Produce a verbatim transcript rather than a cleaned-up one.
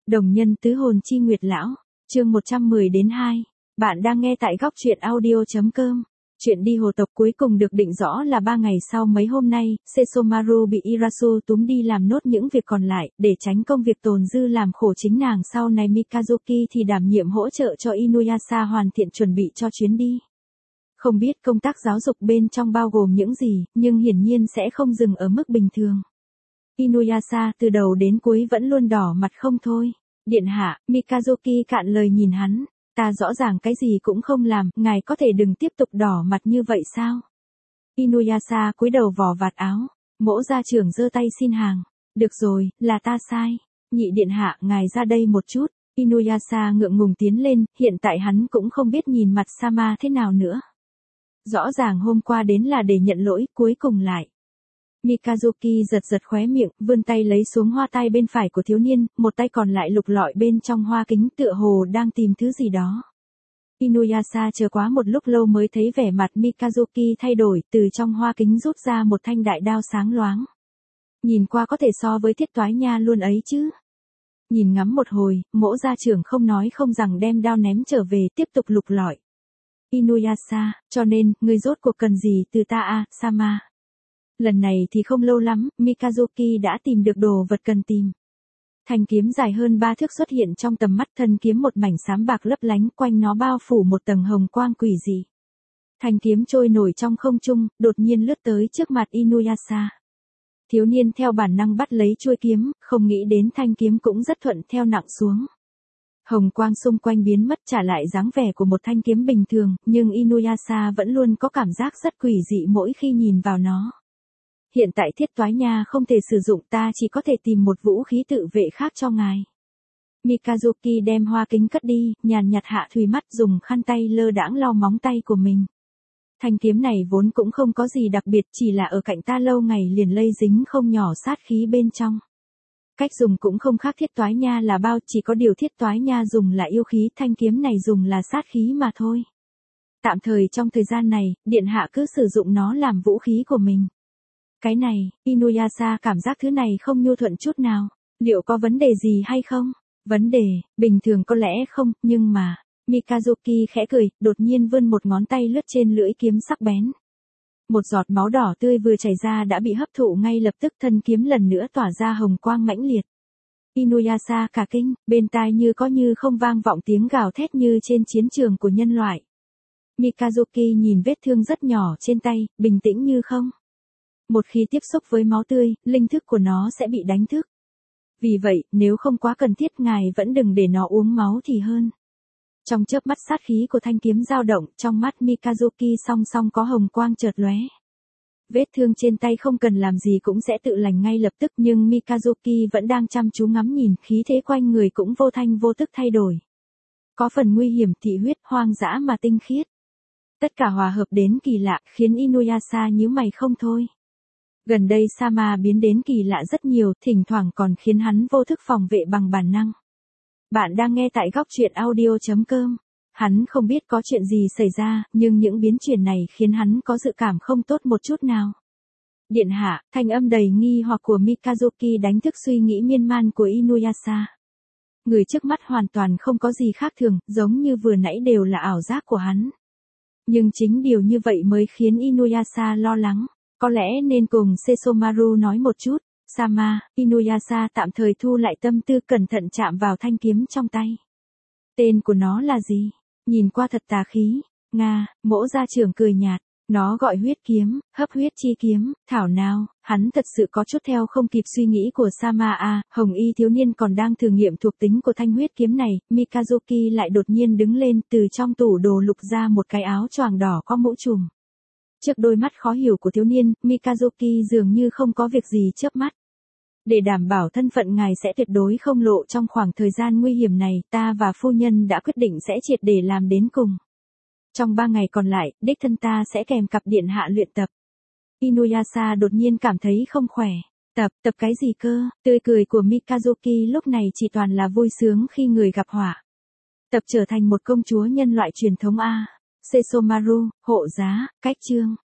Đồng nhân tứ hồn chi nguyệt lão, chương một trăm mười đến hai. Bạn đang nghe tại góc truyện audio.com. Chuyện đi hồ tộc cuối cùng được định rõ là ba ngày sau mấy hôm nay, Sesomaru bị Irasu túm đi làm nốt những việc còn lại, để tránh công việc tồn dư làm khổ chính nàng sau này Mikazuki thì đảm nhiệm hỗ trợ cho Inuyasha hoàn thiện chuẩn bị cho chuyến đi. Không biết công tác giáo dục bên trong bao gồm những gì, nhưng hiển nhiên sẽ không dừng ở mức bình thường. Inuyasha từ đầu đến cuối vẫn luôn đỏ mặt không thôi. Điện hạ, Mikazuki cạn lời nhìn hắn. Ta rõ ràng cái gì cũng không làm, ngài có thể đừng tiếp tục đỏ mặt như vậy sao? Inuyasha cúi đầu vò vạt áo. Mỗ gia trưởng giơ tay xin hàng. Được rồi, là ta sai. Nhị điện hạ, ngài ra đây một chút. Inuyasha ngượng ngùng tiến lên, hiện tại hắn cũng không biết nhìn mặt Sama thế nào nữa. Rõ ràng hôm qua đến là để nhận lỗi, cuối cùng lại. Mikazuki giật giật khóe miệng, vươn tay lấy xuống hoa tai bên phải của thiếu niên, một tay còn lại lục lọi bên trong hoa kính tựa hồ đang tìm thứ gì đó. Inuyasha chờ quá một lúc lâu mới thấy vẻ mặt Mikazuki thay đổi, từ trong hoa kính rút ra một thanh đại đao sáng loáng. Nhìn qua có thể so với thiết toái nha luôn ấy chứ. Nhìn ngắm một hồi, mỗ gia trưởng không nói không rằng đem đao ném trở về tiếp tục lục lọi. Inuyasha, cho nên, ngươi rốt cuộc cần gì từ ta à, Sama? Lần này thì không lâu lắm, Mikazuki đã tìm được đồ vật cần tìm. Thanh kiếm dài hơn ba thước xuất hiện trong tầm mắt, thân kiếm một mảnh xám bạc lấp lánh, quanh nó bao phủ một tầng hồng quang quỷ dị. Thanh kiếm trôi nổi trong không trung, đột nhiên lướt tới trước mặt Inuyasha. Thiếu niên theo bản năng bắt lấy chuôi kiếm, không nghĩ đến thanh kiếm cũng rất thuận theo nặng xuống. Hồng quang xung quanh biến mất trả lại dáng vẻ của một thanh kiếm bình thường, nhưng Inuyasha vẫn luôn có cảm giác rất quỷ dị mỗi khi nhìn vào nó. Hiện tại thiết toái nha không thể sử dụng, ta chỉ có thể tìm một vũ khí tự vệ khác cho ngài. Mikazuki đem hoa kính cất đi, nhàn nhạt hạ thùy mắt dùng khăn tay lơ đãng lau móng tay của mình. Thanh kiếm này vốn cũng không có gì đặc biệt, chỉ là ở cạnh ta lâu ngày liền lây dính không nhỏ sát khí bên trong. Cách dùng cũng không khác thiết toái nha là bao, chỉ có điều thiết toái nha dùng là yêu khí, thanh kiếm này dùng là sát khí mà thôi. Tạm thời trong thời gian này, điện hạ cứ sử dụng nó làm vũ khí của mình. Cái này, Inuyasha cảm giác thứ này không nhu thuận chút nào. Liệu có vấn đề gì hay không? Vấn đề, bình thường có lẽ không, nhưng mà, Mikazuki khẽ cười, đột nhiên vươn một ngón tay lướt trên lưỡi kiếm sắc bén. Một giọt máu đỏ tươi vừa chảy ra đã bị hấp thụ ngay lập tức, thân kiếm lần nữa tỏa ra hồng quang mãnh liệt. Inuyasha cả kinh, bên tai như có như không vang vọng tiếng gào thét như trên chiến trường của nhân loại. Mikazuki nhìn vết thương rất nhỏ trên tay, bình tĩnh như không. Một khi tiếp xúc với máu tươi, linh thức của nó sẽ bị đánh thức. Vì vậy, nếu không quá cần thiết ngài vẫn đừng để nó uống máu thì hơn. Trong chớp mắt sát khí của thanh kiếm dao động, trong mắt Mikazuki song song có hồng quang chợt lóe. Vết thương trên tay không cần làm gì cũng sẽ tự lành ngay lập tức, nhưng Mikazuki vẫn đang chăm chú ngắm nhìn, khí thế quanh người cũng vô thanh vô tức thay đổi. Có phần nguy hiểm, thị huyết, hoang dã mà tinh khiết. Tất cả hòa hợp đến kỳ lạ, khiến Inuyasha nhíu mày không thôi. Gần đây Sama biến đến kỳ lạ rất nhiều, thỉnh thoảng còn khiến hắn vô thức phòng vệ bằng bản năng. Bạn đang nghe tại góc truyện audio.com. Hắn không biết có chuyện gì xảy ra, nhưng những biến chuyển này khiến hắn có dự cảm không tốt một chút nào. Điện hạ, thanh âm đầy nghi hoặc của Mikazuki đánh thức suy nghĩ miên man của Inuyasha. Người trước mắt hoàn toàn không có gì khác thường, giống như vừa nãy đều là ảo giác của hắn. Nhưng chính điều như vậy mới khiến Inuyasha lo lắng. Có lẽ nên cùng Sesomaru nói một chút. Sama, Inuyasha tạm thời thu lại tâm tư, cẩn thận chạm vào thanh kiếm trong tay. Tên của nó là gì? Nhìn qua thật tà khí. Nga, mỗ gia trưởng cười nhạt. Nó gọi huyết kiếm, hấp huyết chi kiếm, thảo nào, hắn thật sự có chút theo không kịp suy nghĩ của Sama à, hồng y thiếu niên còn đang thử nghiệm thuộc tính của thanh huyết kiếm này, Mikazuki lại đột nhiên đứng lên từ trong tủ đồ lục ra một cái áo choàng đỏ có mũ trùm. Trước đôi mắt khó hiểu của thiếu niên, Mikazuki dường như không có việc gì chớp mắt. Để đảm bảo thân phận ngài sẽ tuyệt đối không lộ trong khoảng thời gian nguy hiểm này, ta và phu nhân đã quyết định sẽ triệt để làm đến cùng. Trong ba ngày còn lại, đích thân ta sẽ kèm cặp điện hạ luyện tập. Inuyasha đột nhiên cảm thấy không khỏe. Tập, tập cái gì cơ? Tươi cười của Mikazuki lúc này chỉ toàn là vui sướng khi người gặp họa. Tập trở thành một công chúa nhân loại truyền thống A. Sesomaru, hộ giá, cách chương.